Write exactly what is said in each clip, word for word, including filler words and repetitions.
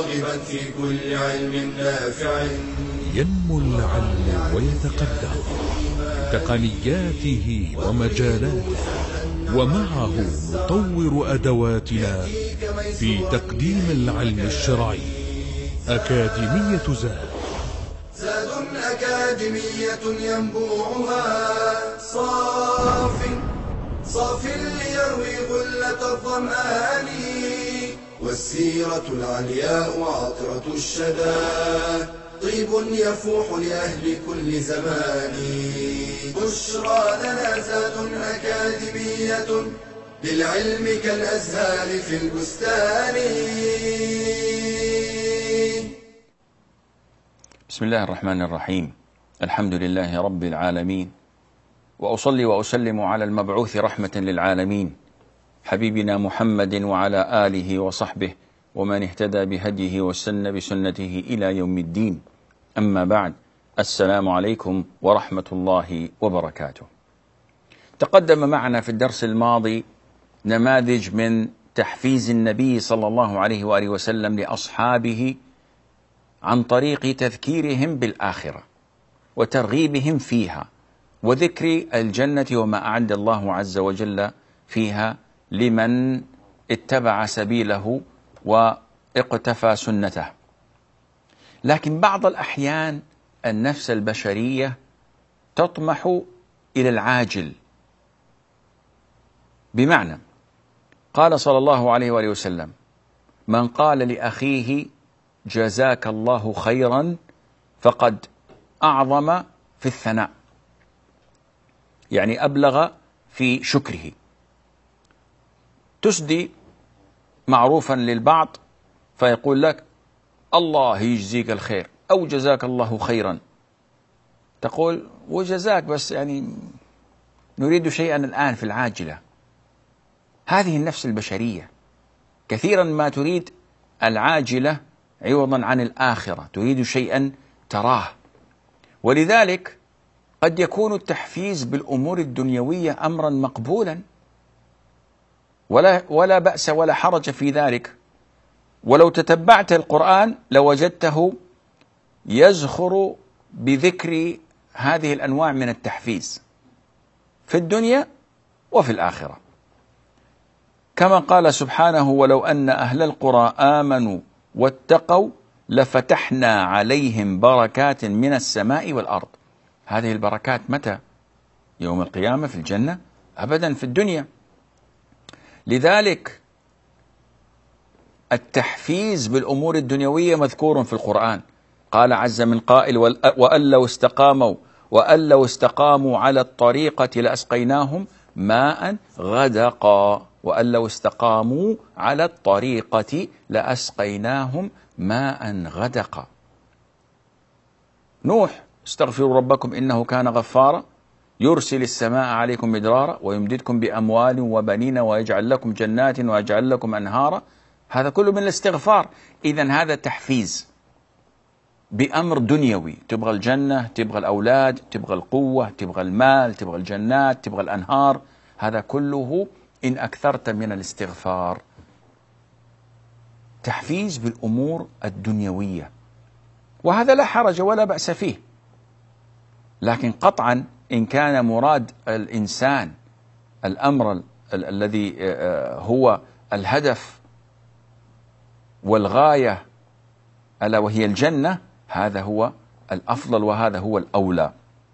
راغبا في كل علم نافع. ينمو العلم ويتقدم تقنياته ومجالاته، ومعه نطور أدواتنا في تقديم العلم الشرعي. أكاديمية زاد، زاد أكاديمية ينبوعها صاف صاف ليروي غلة الظمآن، والسيرة العلياء عطرة الشدى طيب يفوح لأهل كل زمان. بشرى لنا زاد أكاديمية للعلم كالأزهار في البستان. بسم الله الرحمن الرحيم. الحمد لله رب العالمين، وأصلي وأسلم على المبعوث رحمة للعالمين حبيبنا محمد وعلى آله وصحبه ومن اهتدى بهديه واستنى بسنته إلى يوم الدين. أما بعد، السلام عليكم ورحمة الله وبركاته. تقدم معنا في الدرس الماضي نماذج من تحفيز النبي صلى الله عليه وآله وسلم لأصحابه عن طريق تذكيرهم بالآخرة وترغيبهم فيها، وذكر الجنة وما أعد الله عز وجل فيها لمن اتبع سبيله واقتفى سنته. لكن بعض الأحيان النفس البشرية تطمح إلى العاجل، بمعنى قال صلى الله عليه وآله وسلم: من قال لأخيه جزاك الله خيرا فقد أعظم في الثناء، يعني أبلغ في شكره. تسدي معروفا للبعض فيقول لك الله يجزيك الخير أو جزاك الله خيرا، تقول وجزاك، بس يعني نريد شيئا الآن في العاجلة. هذه النفس البشرية كثيرا ما تريد العاجلة عوضا عن الآخرة، تريد شيئا تراه. ولذلك قد يكون التحفيز بالأمور الدنيوية أمرا مقبولا، ولا, ولا بأس ولا حرج في ذلك. ولو تتبعت القرآن لوجدته يزخر بذكر هذه الأنواع من التحفيز في الدنيا وفي الآخرة، كما قال سبحانه: ولو أن أهل القرى آمنوا واتقوا لفتحنا عليهم بركات من السماء والأرض. هذه البركات متى؟ يوم القيامة في الجنة؟ أبدا، في الدنيا. لذلك التحفيز بالأمور الدنيوية مذكور في القرآن. قال عز من قائل: وأن لو استقاموا وأن لو استقاموا على الطريقة لأسقيناهم ماء غدقا. وأن لو استقاموا على الطريقة لأسقيناهم ماء غدقا. نوح: استغفروا ربكم إنه كان غفارا يرسل السماء عليكم مدرارا ويمددكم بأموال وبنين ويجعل لكم جنات ويجعل لكم أنهارا. هذا كله من الاستغفار. إذن هذا تحفيز بأمر دنيوي، تبغى الجنة، تبغى الأولاد، تبغى القوة، تبغى المال، تبغى الجنات، تبغى الأنهار. هذا كله إن أكثرت من الاستغفار. تحفيز بالأمور الدنيوية، وهذا لا حرج ولا بأس فيه. لكن قطعا إن كان مراد الإنسان الأمر ال ال الذي هو الهدف والغاية ألا وهي الجنة، هذا هو الأفضل وهذا هو الأولى.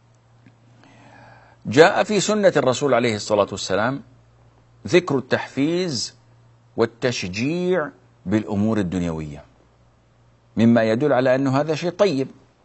جاء في سنة الرسول عليه الصلاة والسلام ذكر التحفيز والتشجيع بالأمور الدنيوية، مما يدل على أنه هذا شيء طيب.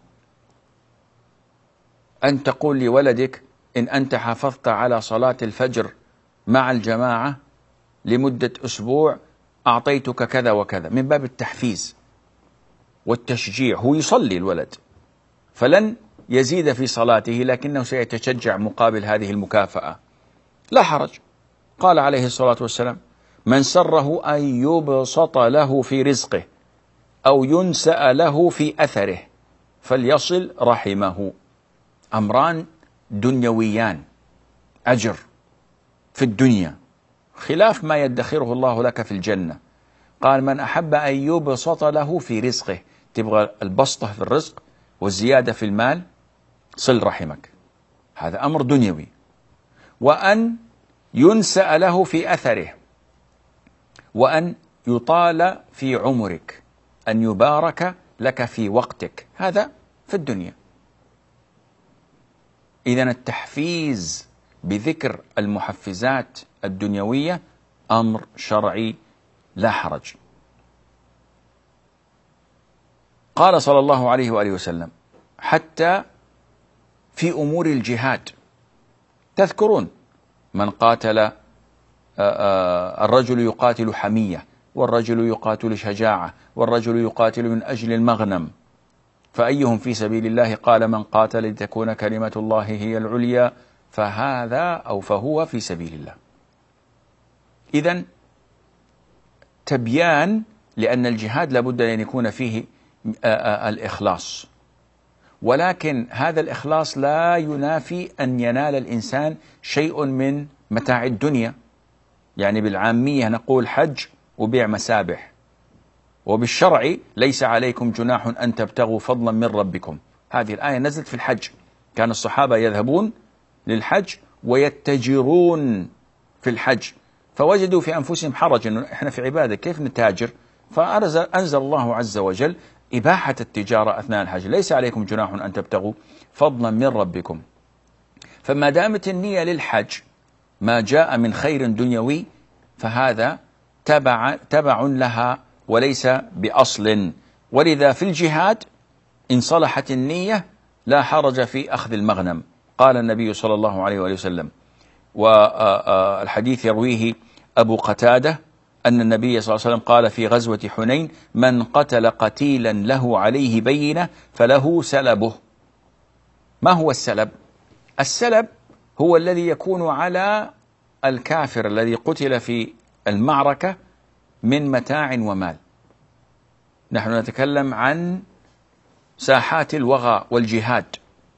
أن تقول لولدك إن أنت حافظت على صلاة الفجر مع الجماعة لمدة أسبوع أعطيتك كذا وكذا، من باب التحفيز والتشجيع. هو يصلي الولد فلن يزيد في صلاته، لكنه سيتشجع مقابل هذه المكافأة، لا حرج. قال عليه الصلاة والسلام: من سره أن يبسط له في رزقه أو ينسأ له في أثره فليصل رحمه. أمران دنيويان، أجر في الدنيا خلاف ما يدخره الله لك في الجنة. قال من أحب أن يبسط له في رزقه، تبغى البسطة في الرزق والزيادة في المال، صل رحمك، هذا أمر دنيوي. وأن ينسأ له في أثره، وأن يطال في عمرك، أن يبارك لك في وقتك، هذا في الدنيا. إذن التحفيز بذكر المحفزات الدنيوية أمر شرعي لا حرج. قال صلى الله عليه وآله وسلم حتى في أمور الجهاد، تذكرون من قاتل، الرجل يقاتل حمية، والرجل يقاتل شجاعة، والرجل يقاتل من أجل المغنم، فأيهم في سبيل الله؟ قال من قاتل لتكون كلمة الله هي العليا فهذا أو فهو في سبيل الله. إذن تبيان، لأن الجهاد لابد أن يكون فيه الإخلاص، ولكن هذا الإخلاص لا ينافي أن ينال الإنسان شيء من متاع الدنيا. يعني بالعامية نقول حج وبيع مسابح، وبالشرع ليس عليكم جناح أن تبتغوا فضلا من ربكم. هذه الآية نزلت في الحج، كان الصحابة يذهبون للحج ويتجرون في الحج، فوجدوا في أنفسهم حرج إنه إحنا في عبادة كيف نتاجر؟ فأنزل الله عز وجل إباحة التجارة أثناء الحج، ليس عليكم جناح أن تبتغوا فضلا من ربكم. فما دامت النية للحج ما جاء من خير دنيوي فهذا تبع, تبع لها وليس بأصل. ولذا في الجهاد إن صلحت النية لا حرج في أخذ المغنم. قال النبي صلى الله عليه وآله وسلم، والحديث يرويه أبو قتادة أن النبي صلى الله عليه وسلم قال في غزوة حنين من قتل قتيلا له عليه بينة فله سلبه. ما هو السلب؟ السلب هو الذي يكون على الكافر الذي قتل في المعركة من متاع ومال. نحن نتكلم عن ساحات الوغى والجهاد،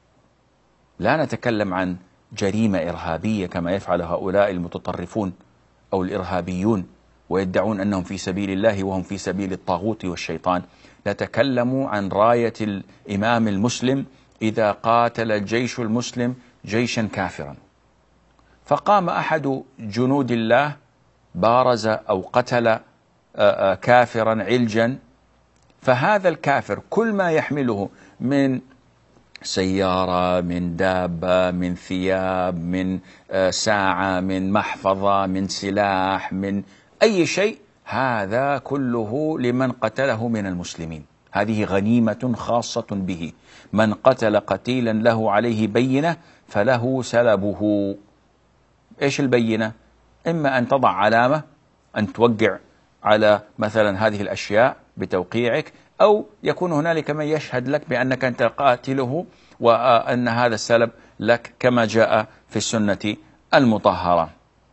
لا نتكلم عن جريمة إرهابية كما يفعل هؤلاء المتطرفون أو الإرهابيون ويدعون أنهم في سبيل الله وهم في سبيل الطاغوت والشيطان. نتكلم عن راية الإمام المسلم إذا قاتل الجيش المسلم جيشا كافرا، فقام أحد جنود الله بارز أو قتل كافرا علجا، فهذا الكافر كل ما يحمله من سيارة، من دابة، من ثياب، من ساعة، من محفظة، من سلاح، من أي شيء، هذا كله لمن قتله من المسلمين. هذه غنيمة خاصة به. من قتل قتيلا له عليه بينة فله سلبه. إيش البينة؟ إما أن تضع علامة، أن توقع على مثلا هذه الأشياء بتوقيعك، أو يكون هنالك من يشهد لك بأنك أنت قاتله وأن هذا السلب لك كما جاء في السنة المطهرة.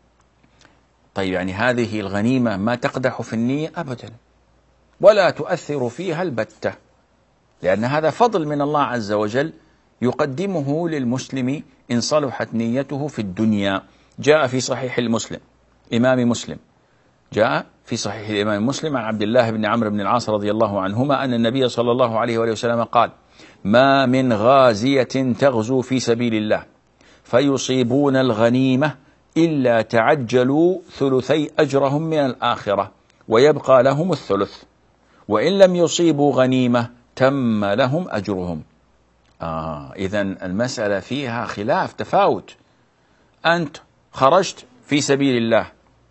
طيب يعني هذه الغنيمة ما تقدح في النية أبدا ولا تؤثر فيها البتة، لأن هذا فضل من الله عز وجل يقدمه للمسلم إن صلحت نيته في الدنيا. جاء في صحيح المسلم إمام مسلم جاء في صحيح الإمام مسلم عن عبد الله بن عمرو بن العاص رضي الله عنهما أن النبي صلى الله عليه وآله وسلم قال ما من غازية تغزو في سبيل الله فيصيبون الغنيمة إلا تعجلوا ثلثي أجرهم من الآخرة ويبقى لهم الثلث، وإن لم يصيبوا غنيمة تم لهم أجرهم. آه إذن المسألة فيها خلاف تفاوت. أنت خرجت في سبيل الله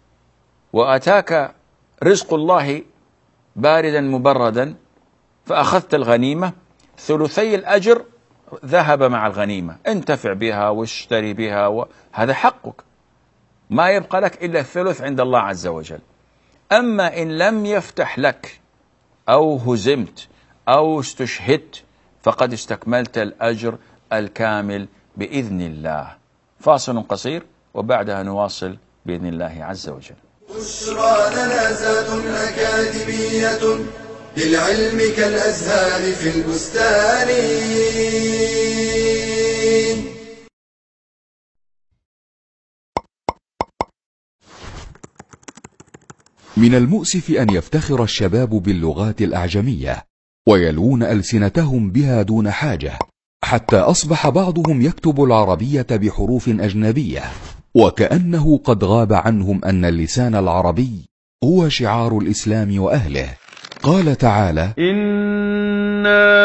وأتاك رزق الله باردا مبردا فأخذت الغنيمة، ثلثي الأجر ذهب مع الغنيمة، انتفع بها واشتري بها وهذا حقك، ما يبقى لك إلا الثلث عند الله عز وجل. أما إن لم يفتح لك أو هزمت أو استشهدت فقد استكملت الأجر الكامل بإذن الله. فاصل قصير وبعدها نواصل بإذن الله عز وجل. بشرى لنا زاد أكاديمية للعلم كالأزهار في البستان. من المؤسف أن يفتخر الشباب باللغات الأعجمية ويلوون ألسنتهم بها دون حاجة، حتى أصبح بعضهم يكتب العربية بحروف أجنبية، وكأنه قد غاب عنهم أن اللسان العربي هو شعار الإسلام وأهله. قال تعالى: إنا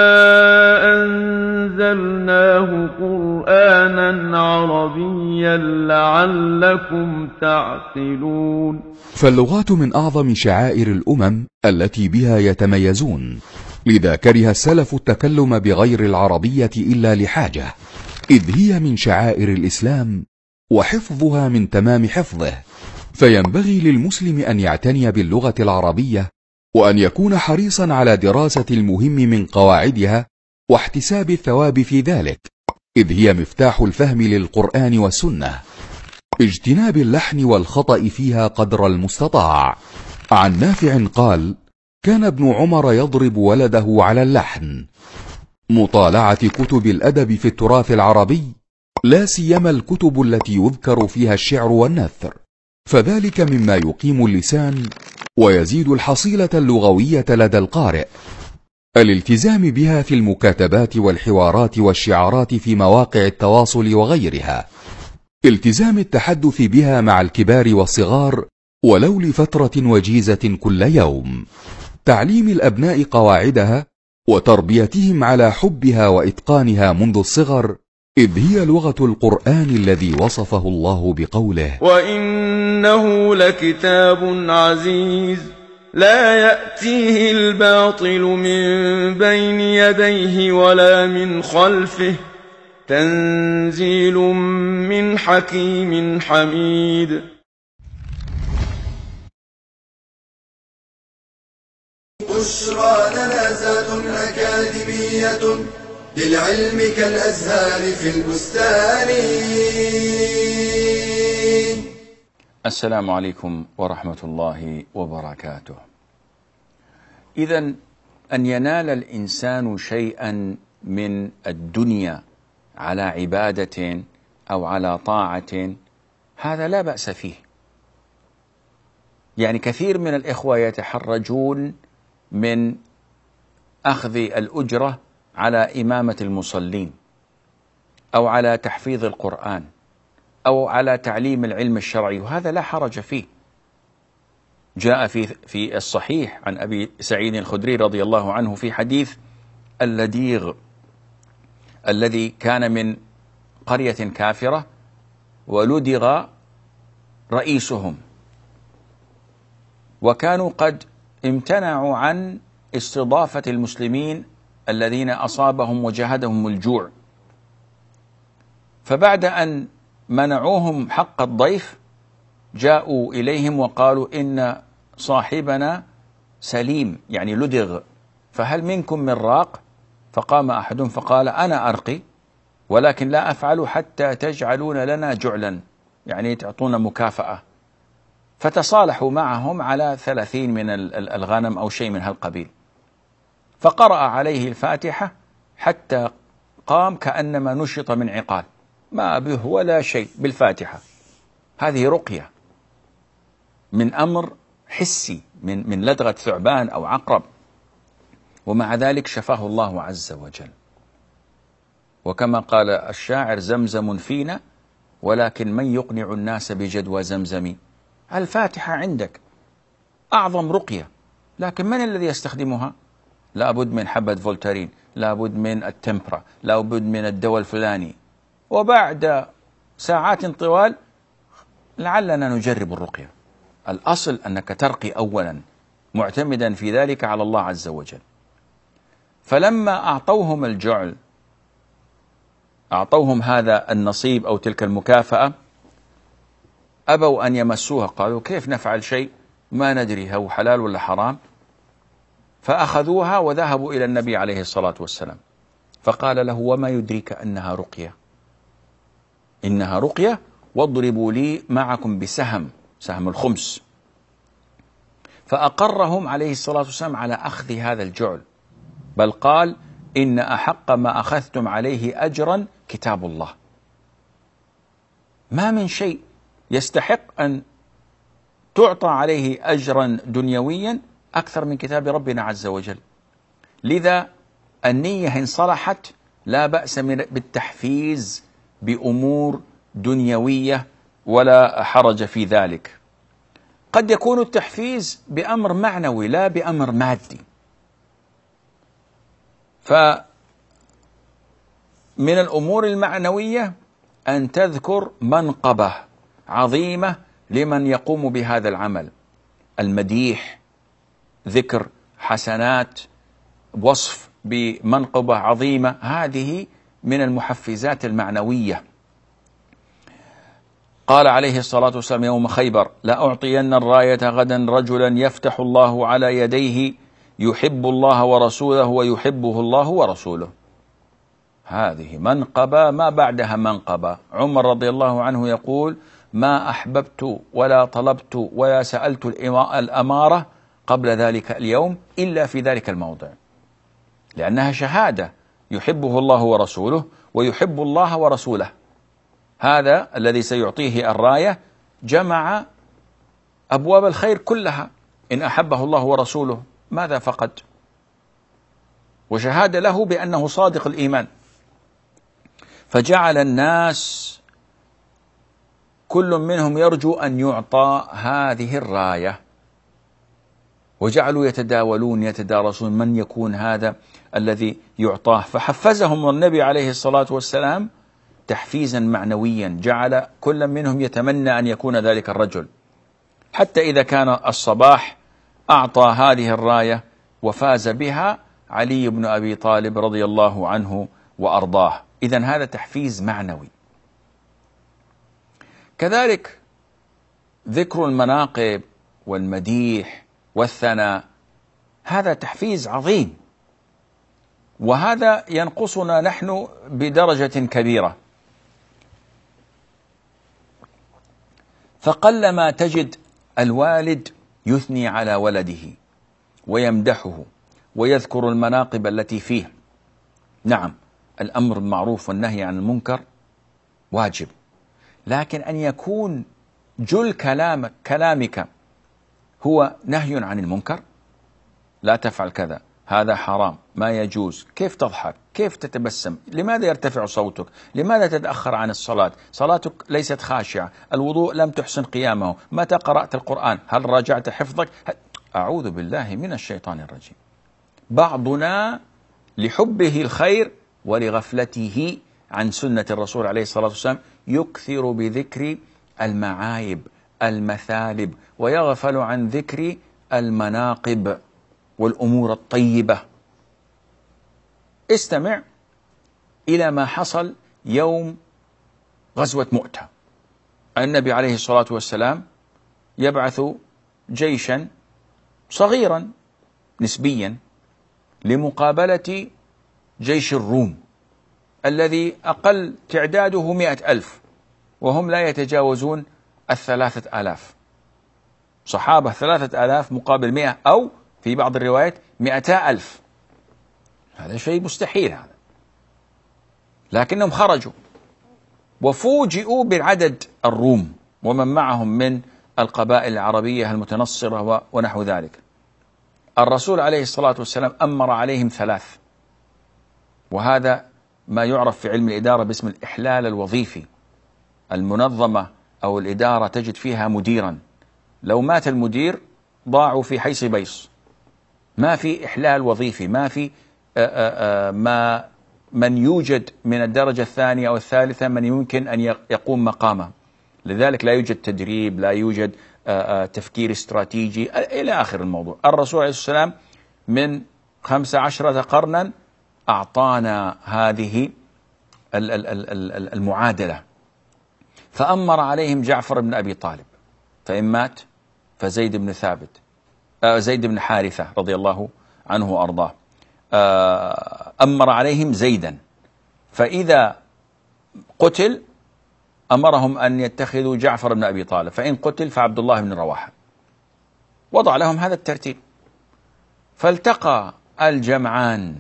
أنزلناه قرآنا عربيا لعلكم تعقلون. فاللغات من أعظم شعائر الأمم التي بها يتميزون، لذا كره السلف التكلم بغير العربية إلا لحاجة، إذ هي من شعائر الإسلام وحفظها من تمام حفظه. فينبغي للمسلم أن يعتني باللغة العربية، وأن يكون حريصا على دراسة المهم من قواعدها واحتساب الثواب في ذلك، إذ هي مفتاح الفهم للقرآن والسنة. اجتناب اللحن والخطأ فيها قدر المستطاع. عن نافع قال: كان ابن عمر يضرب ولده على اللحن. مطالعة كتب الأدب في التراث العربي، لا سيما الكتب التي يذكر فيها الشعر والنثر، فذلك مما يقيم اللسان ويزيد الحصيلة اللغوية لدى القارئ. الالتزام بها في المكاتبات والحوارات والشعارات في مواقع التواصل وغيرها. التزام التحدث بها مع الكبار والصغار ولو لفترة وجيزة كل يوم. تعليم الأبناء قواعدها وتربيتهم على حبها وإتقانها منذ الصغر، إذ هي لغة القرآن الذي وصفه الله بقوله: وإنه لكتاب عزيز لا يأتيه الباطل من بين يديه ولا من خلفه تنزيل من حكيم حميد. بشرى لنا زاد أكاديمية للعلم كالأزهار في البستان. السلام عليكم ورحمة الله وبركاته. إذن أن ينال الإنسان شيئا من الدنيا على عبادة أو على طاعة، هذا لا بأس فيه. يعني كثير من الإخوة يتحرجون من أخذ الأجرة على إمامة المصلين أو على تحفيظ القرآن أو على تعليم العلم الشرعي، وهذا لا حرج فيه. جاء في في الصحيح عن أبي سعيد الخدري رضي الله عنه في حديث اللديغ الذي كان من قرية كافرة ولدغ رئيسهم، وكانوا قد امتنعوا عن استضافة المسلمين الذين أصابهم وجهدهم الجوع، فبعد أن منعوهم حق الضيف جاءوا إليهم وقالوا: إن صاحبنا سليم، يعني لدغ، فهل منكم من راق؟ فقام أحدهم فقال: أنا أرقي، ولكن لا أفعل حتى تجعلون لنا جعلا، يعني تعطونا مكافأة. فتصالحوا معهم على ثلاثين من الغنم أو شيء من هالقبيل، فقرأ عليه الفاتحة حتى قام كأنما نشط من عقال، ما به ولا شيء بالفاتحة. هذه رقية من أمر حسي، من من لدغة ثعبان أو عقرب، ومع ذلك شفاه الله عز وجل. وكما قال الشاعر: زمزم فينا ولكن من يقنع الناس بجدوى زمزم. الفاتحة عندك أعظم رقية، لكن من الذي يستخدمها؟ لابد من حبة فولتارين، لابد من التمبرا، لابد من الدواء الفلاني، وبعد ساعات طوال لعلنا نجرب الرقية. الأصل أنك ترقي أولا، معتمدا في ذلك على الله عز وجل. فلما أعطوهم الجعل، أعطوهم هذا النصيب أو تلك المكافأة، أبوا أن يمسوها، قالوا: كيف نفعل شيء ما ندري هو حلال ولا حرام؟ فأخذوها وذهبوا إلى النبي عليه الصلاة والسلام، فقال له: وما يدريك أنها رقية؟ إنها رقية، واضربوا لي معكم بسهم، سهم الخمس. فأقرهم عليه الصلاة والسلام على أخذ هذا الجعل، بل قال: إن أحق ما أخذتم عليه أجرا كتاب الله. ما من شيء يستحق أن تعطى عليه أجرا دنيويا أكثر من كتاب ربنا عز وجل. لذا النية إن صلحت لا بأس بالتحفيز بأمور دنيوية ولا حرج في ذلك. قد يكون التحفيز بأمر معنوي لا بأمر مادي. فمن الأمور المعنوية أن تذكر منقبة عظيمة لمن يقوم بهذا العمل، المديح، ذكر حسنات، وصف بمنقبة عظيمة، هذه من المحفزات المعنوية. قال عليه الصلاة والسلام يوم خيبر: لا أعطين الراية غدا رجلا يفتح الله على يديه يحب الله ورسوله ويحبه الله ورسوله. هذه منقبة ما بعدها منقبة. عمر رضي الله عنه يقول: ما أحببت ولا طلبت ولا سألت الأمارة قبل ذلك اليوم إلا في ذلك الموضع، لأنها شهادة يحبه الله ورسوله ويحب الله ورسوله. هذا الذي سيعطيه الراية جمع أبواب الخير كلها إن أحبه الله ورسوله، ماذا فقد؟ وشهادة له بأنه صادق الإيمان. فجعل الناس كل منهم يرجو أن يعطى هذه الراية، وجعلوا يتداولون يتدارسون من يكون هذا الذي يعطاه. فحفزهم النبي عليه الصلاة والسلام تحفيزا معنويا، جعل كل منهم يتمنى أن يكون ذلك الرجل، حتى إذا كان الصباح أعطى هذه الراية وفاز بها علي بن أبي طالب رضي الله عنه وأرضاه. إذن هذا تحفيز معنوي. كذلك ذكر المناقب والمديح والثناء، هذا تحفيز عظيم، وهذا ينقصنا نحن بدرجة كبيرة. فقلما تجد الوالد يثني على ولده ويمدحه ويذكر المناقب التي فيه. نعم، الأمر بالمعروف والنهي عن المنكر واجب، لكن أن يكون جل كلامك كلامك هو نهي عن المنكر، لا تفعل كذا، هذا حرام، ما يجوز، كيف تضحك، كيف تتبسم، لماذا يرتفع صوتك، لماذا تتأخر عن الصلاة، صلاتك ليست خاشعة، الوضوء لم تحسن قيامه، متى قرأت القرآن، هل راجعت حفظك؟ أعوذ بالله من الشيطان الرجيم. بعضنا لحبه الخير ولغفلته عن سنة الرسول عليه الصلاة والسلام يكثر بذكر المعايب المثالب ويغفل عن ذكر المناقب والأمور الطيبة. استمع إلى ما حصل يوم غزوة مؤتة. النبي عليه الصلاة والسلام يبعث جيشا صغيرا نسبيا لمقابلة جيش الروم الذي أقل تعداده مئة ألف، وهم لا يتجاوزون الثلاثة آلاف. صحابة ثلاثة آلاف مقابل مئة، أو في بعض الروايات مئتا ألف. هذا شيء مستحيل هذا، لكنهم خرجوا وفوجئوا بعدد الروم ومن معهم من القبائل العربية المتنصرة ونحو ذلك. الرسول عليه الصلاة والسلام أمر عليهم ثلاث، وهذا ما يعرف في علم الإدارة باسم الإحلال الوظيفي. المنظمة أو الإدارة تجد فيها مديرا، لو مات المدير ضاعوا في حيث بيص، ما في إحلال وظيفي، ما في آآ آآ ما من يوجد من الدرجة الثانية أو الثالثة من يمكن أن يقوم مقامه. لذلك لا يوجد تدريب، لا يوجد آآ تفكير استراتيجي إلى آخر الموضوع. الرسول عليه الصلاة والسلام من خمس عشرة قرنا أعطانا هذه المعادلة، فأمر عليهم جعفر بن أبي طالب، فإن مات فزيد بن ثابت زيد بن حارثة رضي الله عنه وأرضاه. أمر عليهم زيدا، فإذا قتل أمرهم أن يتخذوا جعفر بن أبي طالب، فإن قتل فعبد الله بن رواحة. وضع لهم هذا الترتيب. فالتقى الجمعان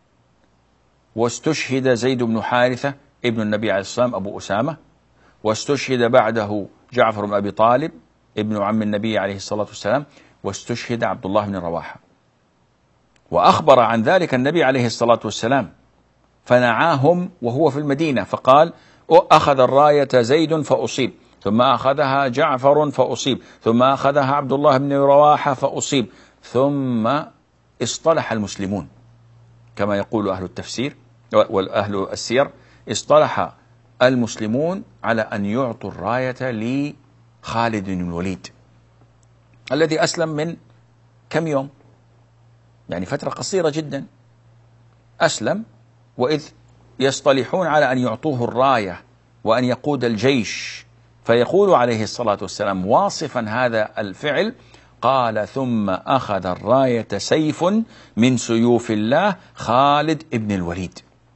واستشهد زيد بن حارثة ابن النبي عليه الصلاة والسلام أبو أسامة، واستشهد بعده جعفر بن أبي طالب ابن عم النبي عليه الصلاة والسلام، واستشهد عبد الله بن رواحة، وأخبر عن ذلك النبي عليه الصلاة والسلام فنعاهم وهو في المدينة، فقال: أخذ الراية زيد فأصيب، ثم أخذها جعفر فأصيب، ثم أخذها عبد الله بن رواحة فأصيب، ثم اصطلح المسلمون كما يقول أهل التفسير وأهل السير، اصطلح المسلمون على أن يعطوا الراية لخالد بن الوليد الذي أسلم من كم يوم، يعني فترة قصيرة جدا أسلم، وإذ يصطلحون على أن يعطوه الراية وأن يقود الجيش، فيقول عليه الصلاة والسلام واصفا هذا الفعل، قال: ثم أخذ الراية سيف من سيوف الله خالد ابن الوليد.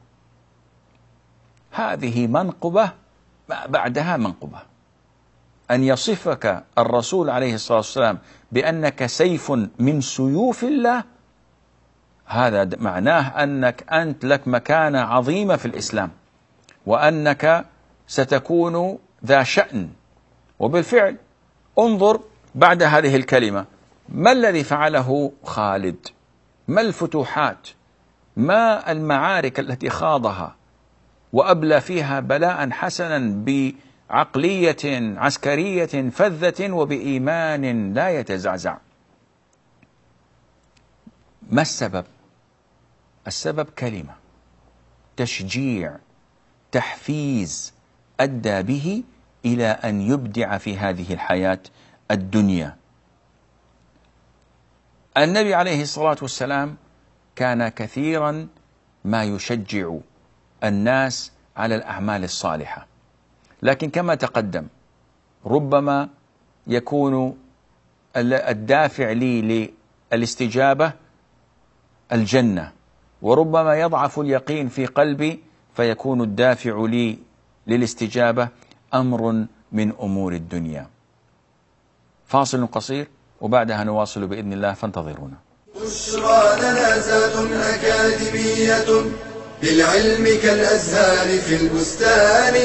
هذه منقبة بعدها منقبة، أن يصفك الرسول عليه الصلاة والسلام بأنك سيف من سيوف الله، هذا معناه أنك أنت لك مكانة عظيمة في الإسلام، وأنك ستكون ذا شأن. وبالفعل انظر بعد هذه الكلمة ما الذي فعله خالد، ما الفتوحات، ما المعارك التي خاضها وأبلى فيها بلاء حسنا بعقلية عسكرية فذة وبإيمان لا يتزعزع. ما السبب؟ السبب كلمة، تشجيع، تحفيز، أدى به إلى أن يبدع في هذه الحياة الدنيا. النبي عليه الصلاة والسلام كان كثيرا ما يشجع الناس على الأعمال الصالحة، لكن كما تقدم ربما يكون الدافع لي للاستجابة الجنة، وربما يضعف اليقين في قلبي فيكون الدافع لي للاستجابة أمر من أمور الدنيا. فاصل قصير وبعدها نواصل بإذن الله، فانتظرونا. بشرى لنا زاد أكاديمية للعلم كالأزهار في البستان.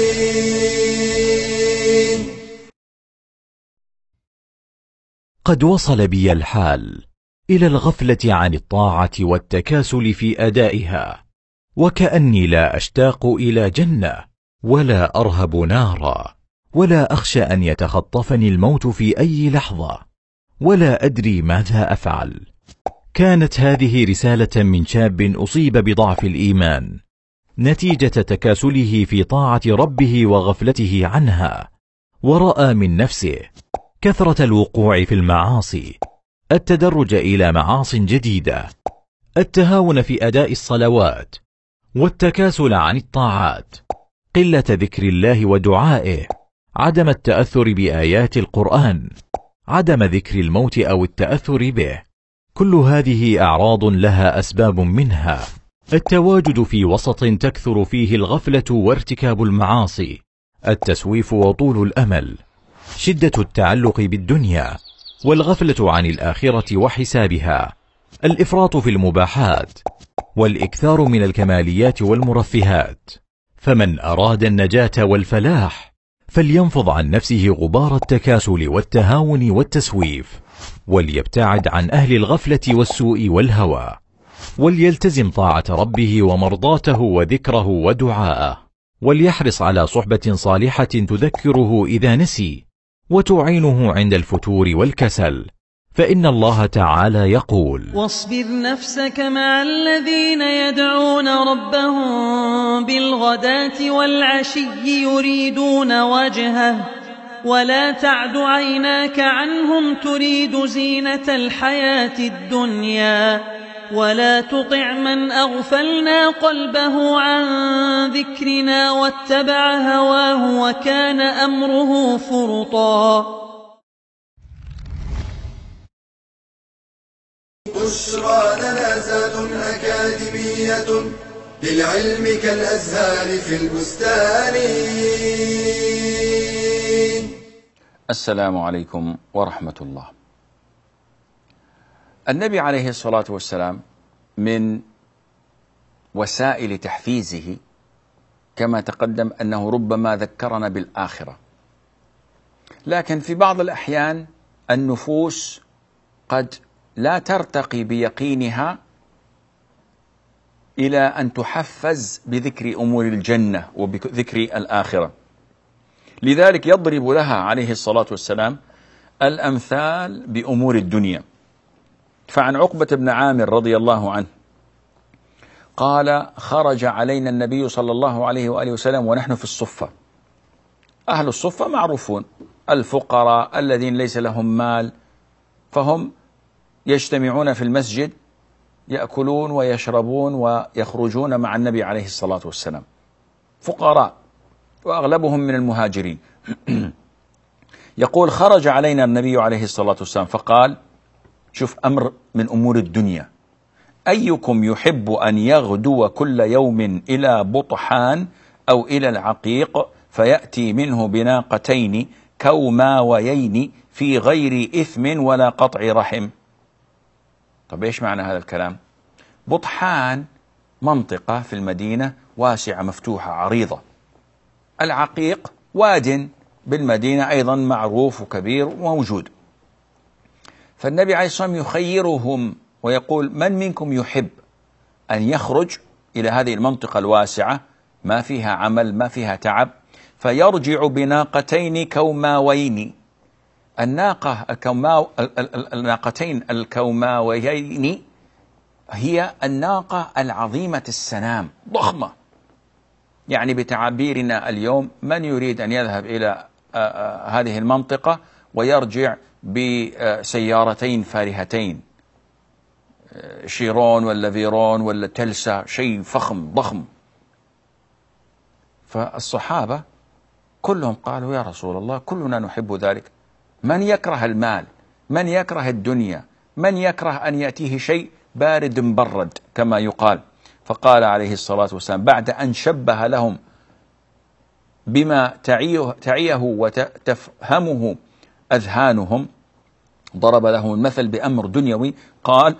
قد وصل بي الحال إلى الغفلة عن الطاعة والتكاسل في أدائها، وكأني لا أشتاق إلى جنة ولا أرهب نارا، ولا أخشى أن يتخطفني الموت في أي لحظة، ولا أدري ماذا أفعل. كانت هذه رسالة من شاب أصيب بضعف الإيمان نتيجة تكاسله في طاعة ربه وغفلته عنها، ورأى من نفسه كثرة الوقوع في المعاصي، التدرج إلى معاص جديدة، التهاون في أداء الصلوات، والتكاسل عن الطاعات، قلة ذكر الله ودعائه، عدم التأثر بآيات القرآن، عدم ذكر الموت أو التأثر به. كل هذه أعراض لها أسباب، منها التواجد في وسط تكثر فيه الغفلة وارتكاب المعاصي، التسويف وطول الأمل، شدة التعلق بالدنيا، والغفلة عن الآخرة وحسابها، الإفراط في المباحات، والإكثار من الكماليات والمرفهات. فمن أراد النجاة والفلاح فلينفض عن نفسه غبار التكاسل والتهاون والتسويف، وليبتعد عن أهل الغفلة والسوء والهوى، وليلتزم طاعة ربه ومرضاته وذكره ودعاءه، وليحرص على صحبة صالحة تذكره إذا نسي وتعينه عند الفتور والكسل، فإن الله تعالى يقول: واصبر نفسك مع الذين يدعون ربهم بالغداة والعشي يريدون وجهه، ولا تعد عيناك عنهم تريد زينة الحياة الدنيا، ولا تطع من أغفلنا قلبه عن ذكرنا واتبع هواه وكان أمره فرطا. بشرى لنا زاد أكاديمية للعلم كالأزهار في البستان. السلام عليكم ورحمة الله. النبي عليه الصلاة والسلام من وسائل تحفيزه كما تقدم أنه ربما ذكرنا بالآخرة، لكن في بعض الأحيان النفوس قد لا ترتقي بيقينها إلى أن تحفز بذكر أمور الجنة وبذكر الآخرة، لذلك يضرب لها عليه الصلاة والسلام الأمثال بأمور الدنيا. فعن عقبة بن عامر رضي الله عنه قال: خرج علينا النبي صلى الله عليه وآله وسلم ونحن في الصفة. أهل الصفة معروفون، الفقراء الذين ليس لهم مال، فهم يجتمعون في المسجد يأكلون ويشربون ويخرجون مع النبي عليه الصلاة والسلام، فقراء وأغلبهم من المهاجرين. يقول: خرج علينا النبي عليه الصلاة والسلام فقال، شوف أمر من أمور الدنيا: أيكم يحب أن يغدو كل يوم إلى بطحان أو إلى العقيق فيأتي منه بناقتين كوماويين في غير إثم ولا قطع رحم؟ طب إيش معنى هذا الكلام؟ بطحان منطقة في المدينة واسعة مفتوحة عريضة، العقيق واد بالمدينة أيضا معروف وكبير وموجود. فالنبي عليه الصلاة والسلام يخيرهم ويقول: من منكم يحب أن يخرج إلى هذه المنطقة الواسعة ما فيها عمل ما فيها تعب فيرجع بناقتين كوماوين؟ الناقة الكوماو الناقتين الكوماويين هي الناقة العظيمة السنام ضخمة، يعني بتعابيرنا اليوم من يريد أن يذهب إلى هذه المنطقة ويرجع بسيارتين فارهتين، شيرون ولا فيرون ولا تلسا، شيء فخم ضخم. فالصحابة كلهم قالوا: يا رسول الله كلنا نحب ذلك، من يكره المال، من يكره الدنيا، من يكره أن يأتيه شيء بارد مبرد كما يقال. فقال عليه الصلاة والسلام بعد أن شبه لهم بما تعيه, تعيه وتفهمه أذهانهم، ضرب لهم المثل بأمر دنيوي، قال: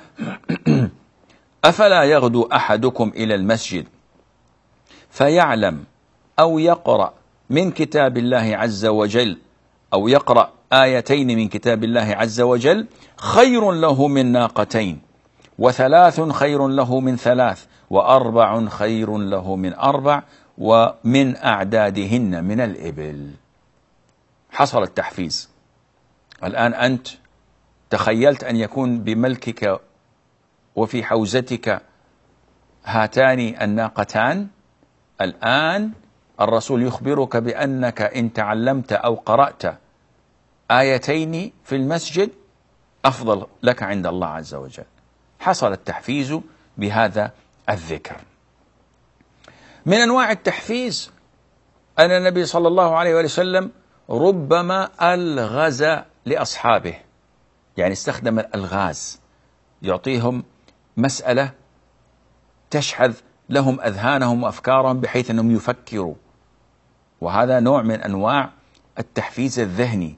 أفلا يغدو أحدكم إلى المسجد فيعلم أو يقرأ من كتاب الله عز وجل أو يقرأ آيتين من كتاب الله عز وجل خير له من ناقتين، وثلاث خير له من ثلاث، وأربع خير له من أربع، ومن أعدادهن من الإبل. حصل التحفيز. الآن أنت تخيلت أن يكون بملكك وفي حوزتك هاتان الناقتان. الآن الرسول يخبرك بأنك إن تعلمت أو قرأت آيتين في المسجد أفضل لك عند الله عز وجل. حصل التحفيز بهذا الذكر. من أنواع التحفيز أن النبي صلى الله عليه وسلم ربما ألغز لأصحابه، يعني استخدم الألغاز، يعطيهم مسألة تشحذ لهم أذهانهم وأفكارهم بحيث أنهم يفكروا، وهذا نوع من أنواع التحفيز الذهني.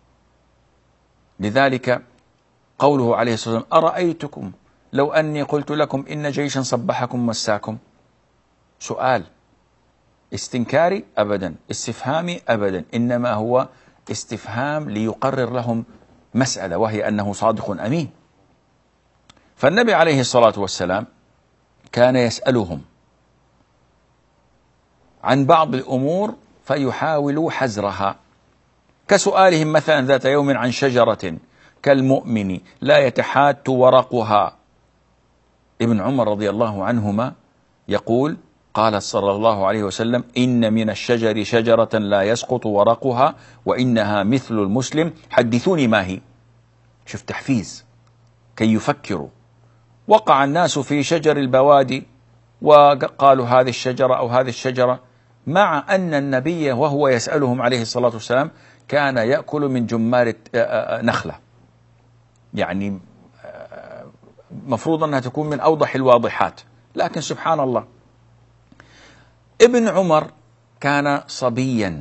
لذلك قوله عليه الصلاة والسلام: أرأيتكم لو أني قلت لكم إن جيشا صبحكم مساكم؟ سؤال استنكاري أبدا، استفهامي أبدا، إنما هو استفهام ليقرر لهم مسألة، وهي أنه صادق أمين. فالنبي عليه الصلاة والسلام كان يسألهم عن بعض الأمور فيحاولوا حزرها، كسؤالهم مثلا ذات يوم عن شجرة كالمؤمن لا يتحات ورقها. ابن عمر رضي الله عنهما يقول: قال صلى الله عليه وسلم: إن من الشجر شجرة لا يسقط ورقها وإنها مثل المسلم، حدثوني ما هي. شوف تحفيز كي يفكروا. وقع الناس في شجر البوادي وقالوا هذه الشجرة أو هذه الشجرة، مع أن النبي وهو يسألهم عليه الصلاة والسلام كان يأكل من جمار نخلة، يعني مفروض أنها تكون من أوضح الواضحات، لكن سبحان الله ابن عمر كان صبيا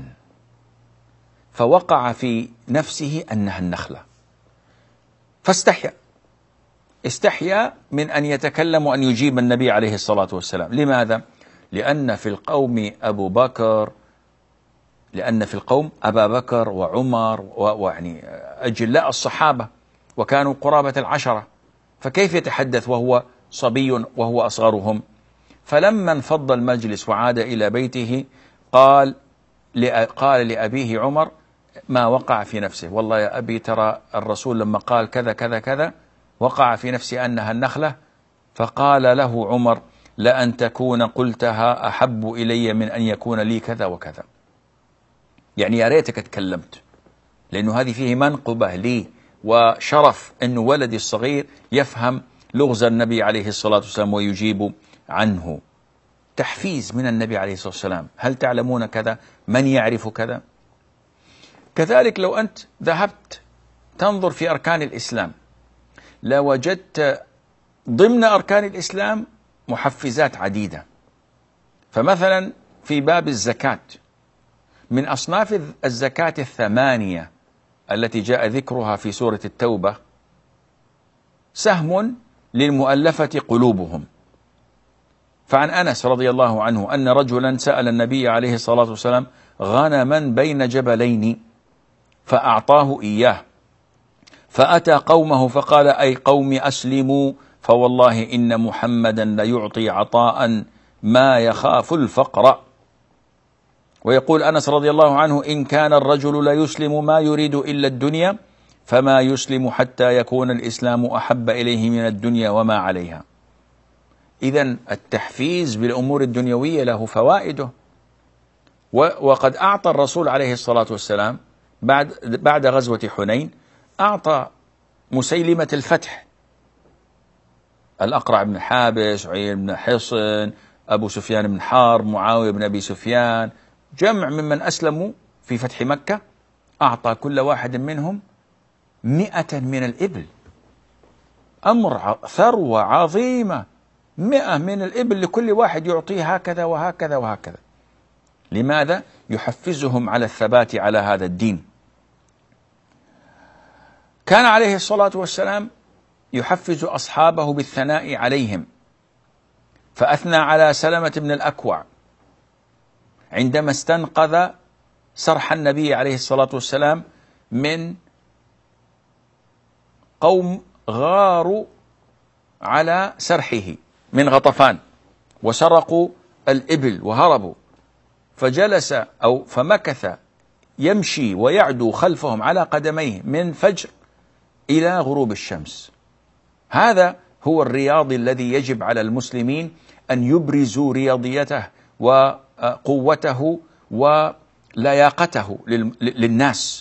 فوقع في نفسه أنها النخلة، فاستحيا استحيا من أن يتكلم وأن يجيب النبي عليه الصلاة والسلام. لماذا؟ لأن في القوم أبو بكر لأن في القوم أبا بكر وعمر ويعني أجلاء الصحابة وكانوا قرابة العشرة، فكيف يتحدث وهو صبي وهو أصغرهم؟ فلما انفض المجلس وعاد إلى بيته قال قال لأبيه عمر ما وقع في نفسه، والله يا أبي ترى الرسول لما قال كذا كذا كذا وقع في نفسي أنها النخلة. فقال له عمر لأن تكون قلتها أحب إلي من أن يكون لي كذا وكذا، يعني يا ريتك تكلمت، لأنه هذه فيه منقبة لي وشرف أن ولدي الصغير يفهم لغز النبي عليه الصلاة والسلام ويجيب عنه. تحفيز من النبي عليه الصلاة والسلام، هل تعلمون كذا؟ من يعرف كذا؟ كذلك لو أنت ذهبت تنظر في أركان الإسلام لوجدت ضمن أركان الإسلام محفزات عديدة. فمثلا في باب الزكاة من أصناف الزكاة الثمانية التي جاء ذكرها في سورة التوبة سهم للمؤلفة قلوبهم. فعن أنس رضي الله عنه أن رجلا سأل النبي عليه الصلاة والسلام غنما بين جبلين فأعطاه إياه، فأتى قومه فقال أي قوم أسلموا فوالله إن محمدا ليعطي عطاء ما يخاف الفقر. ويقول أنس رضي الله عنه إن كان الرجل لا يسلم ما يريد إلا الدنيا فما يسلم حتى يكون الإسلام أحب إليه من الدنيا وما عليها. إذن التحفيز بالأمور الدنيوية له فوائده. وقد أعطى الرسول عليه الصلاة والسلام بعد بعد غزوة حنين أعطى مسيلمة الفتح، الأقرع بن حابس، عيين بن حصن، أبو سفيان بن حارب، معاوية بن أبي سفيان، جمع ممن أسلموا في فتح مكة، أعطى كل واحد منهم مئة من الإبل. أمر ثروة عظيمة، مئة من الإبل لكل واحد يعطيه هكذا وهكذا وهكذا. لماذا؟ يحفزهم على الثبات على هذا الدين. كان عليه الصلاة والسلام يحفز أصحابه بالثناء عليهم، فأثنى على سلمة بن الأكوع عندما استنقذ سرح النبي عليه الصلاة والسلام من قوم غاروا على سرحه من غطفان وسرقوا الإبل وهربوا، فجلس أو فمكث يمشي ويعدو خلفهم على قدميه من فجر إلى غروب الشمس. هذا هو الرياضي الذي يجب على المسلمين أن يبرزوا رياضيته وقوته ولياقته للناس.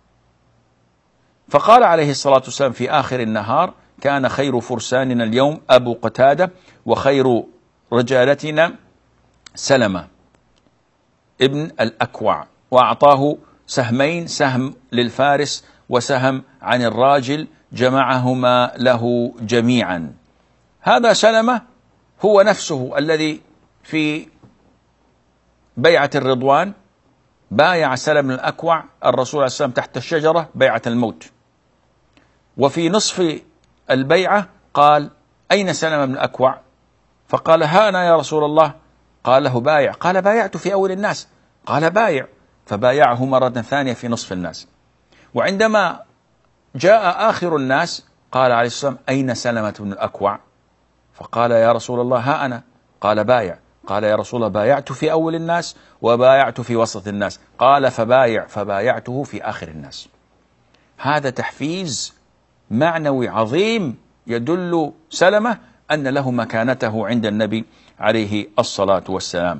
فقال عليه الصلاة والسلام في آخر النهار كان خير فرساننا اليوم أبو قتادة وخير رجالتنا سلمة ابن الأكوع، وأعطاه سهمين، سهم للفارس وسهم عن الراجل، جمعهما له جميعا. هذا سلمة هو نفسه الذي في بيعة الرضوان بايع سلم الأكوع الرسول عليه السلام تحت الشجرة بيعة الموت، وفي نصف البيعة قال أين سلم بن الأكوع؟ فقال ها أنا يا رسول الله. قال له بايع، قال بايعت في أول الناس، قال بايع، فبايعه مرة ثانية في نصف الناس. وعندما جاء آخر الناس قال عليه السلام أين سلمة بن الأكوع؟ فقال يا رسول الله ها أنا. قال بايع، قال يا رسول الله بايعت في أول الناس وبايعت في وسط الناس، قال فبايع، فبايعته في آخر الناس. هذا تحفيز معنوي عظيم يدل سلمة أن له مكانته عند النبي عليه الصلاة والسلام.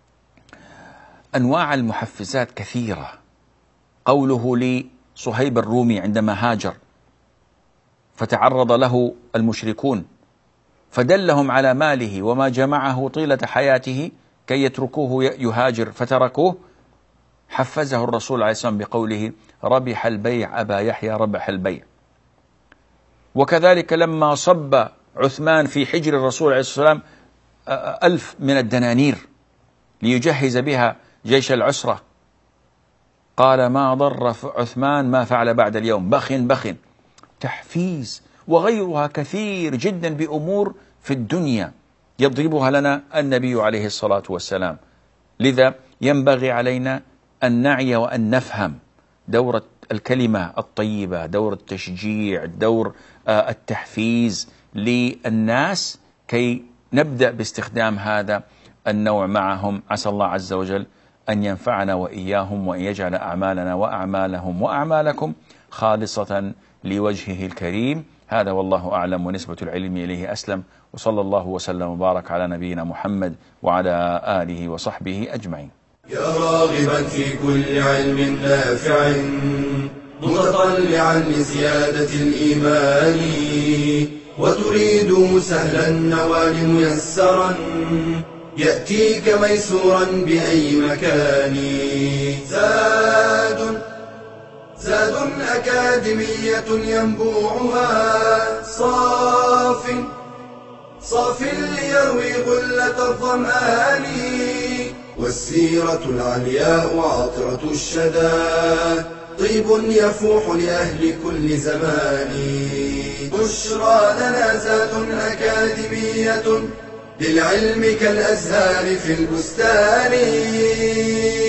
أنواع المحفزات كثيرة. قوله لصهيب الرومي عندما هاجر فتعرض له المشركون فدلهم على ماله وما جمعه طيلة حياته كي يتركوه يهاجر فتركوه، حفزه الرسول عليه الصلاة والسلام بقوله ربح البيع أبا يحيى، ربح البيع. وكذلك لما صب عثمان في حجر الرسول عليه الصلاة والسلام ألف من الدنانير ليجهز بها جيش العسرة، قال ما ضر عثمان ما فعل بعد اليوم، بخ بخ. تحفيز وغيرها كثير جدا بأمور في الدنيا يضربها لنا النبي عليه الصلاة والسلام. لذا ينبغي علينا أن نعي وأن نفهم دور الكلمة الطيبة، دور التشجيع، دور التحفيز للناس، كي نبدأ باستخدام هذا النوع معهم. عسى الله عز وجل أن ينفعنا وإياهم، وأن يجعل أعمالنا وأعمالهم وأعمالكم خالصة لوجهه الكريم. هذا والله أعلم، ونسبة العلم إليه أسلم، وصلى الله وسلم وبارك على نبينا محمد وعلى آله وصحبه أجمعين. يا راغبا في كل علم نافع متطلعا لزيادة الإيمان، وتريد سهلا النوال ميسرا يأتيك ميسورا بأي مكان. زاد زاد أكاديمية ينبوعها صاف صاف ليروي غلة الظمآن، والسيرة العلياء عطرة الشدى طيب يفوح لأهل كل زمان. بشرى لنا زاد أكاديمية للعلم كالأزهار في البستان.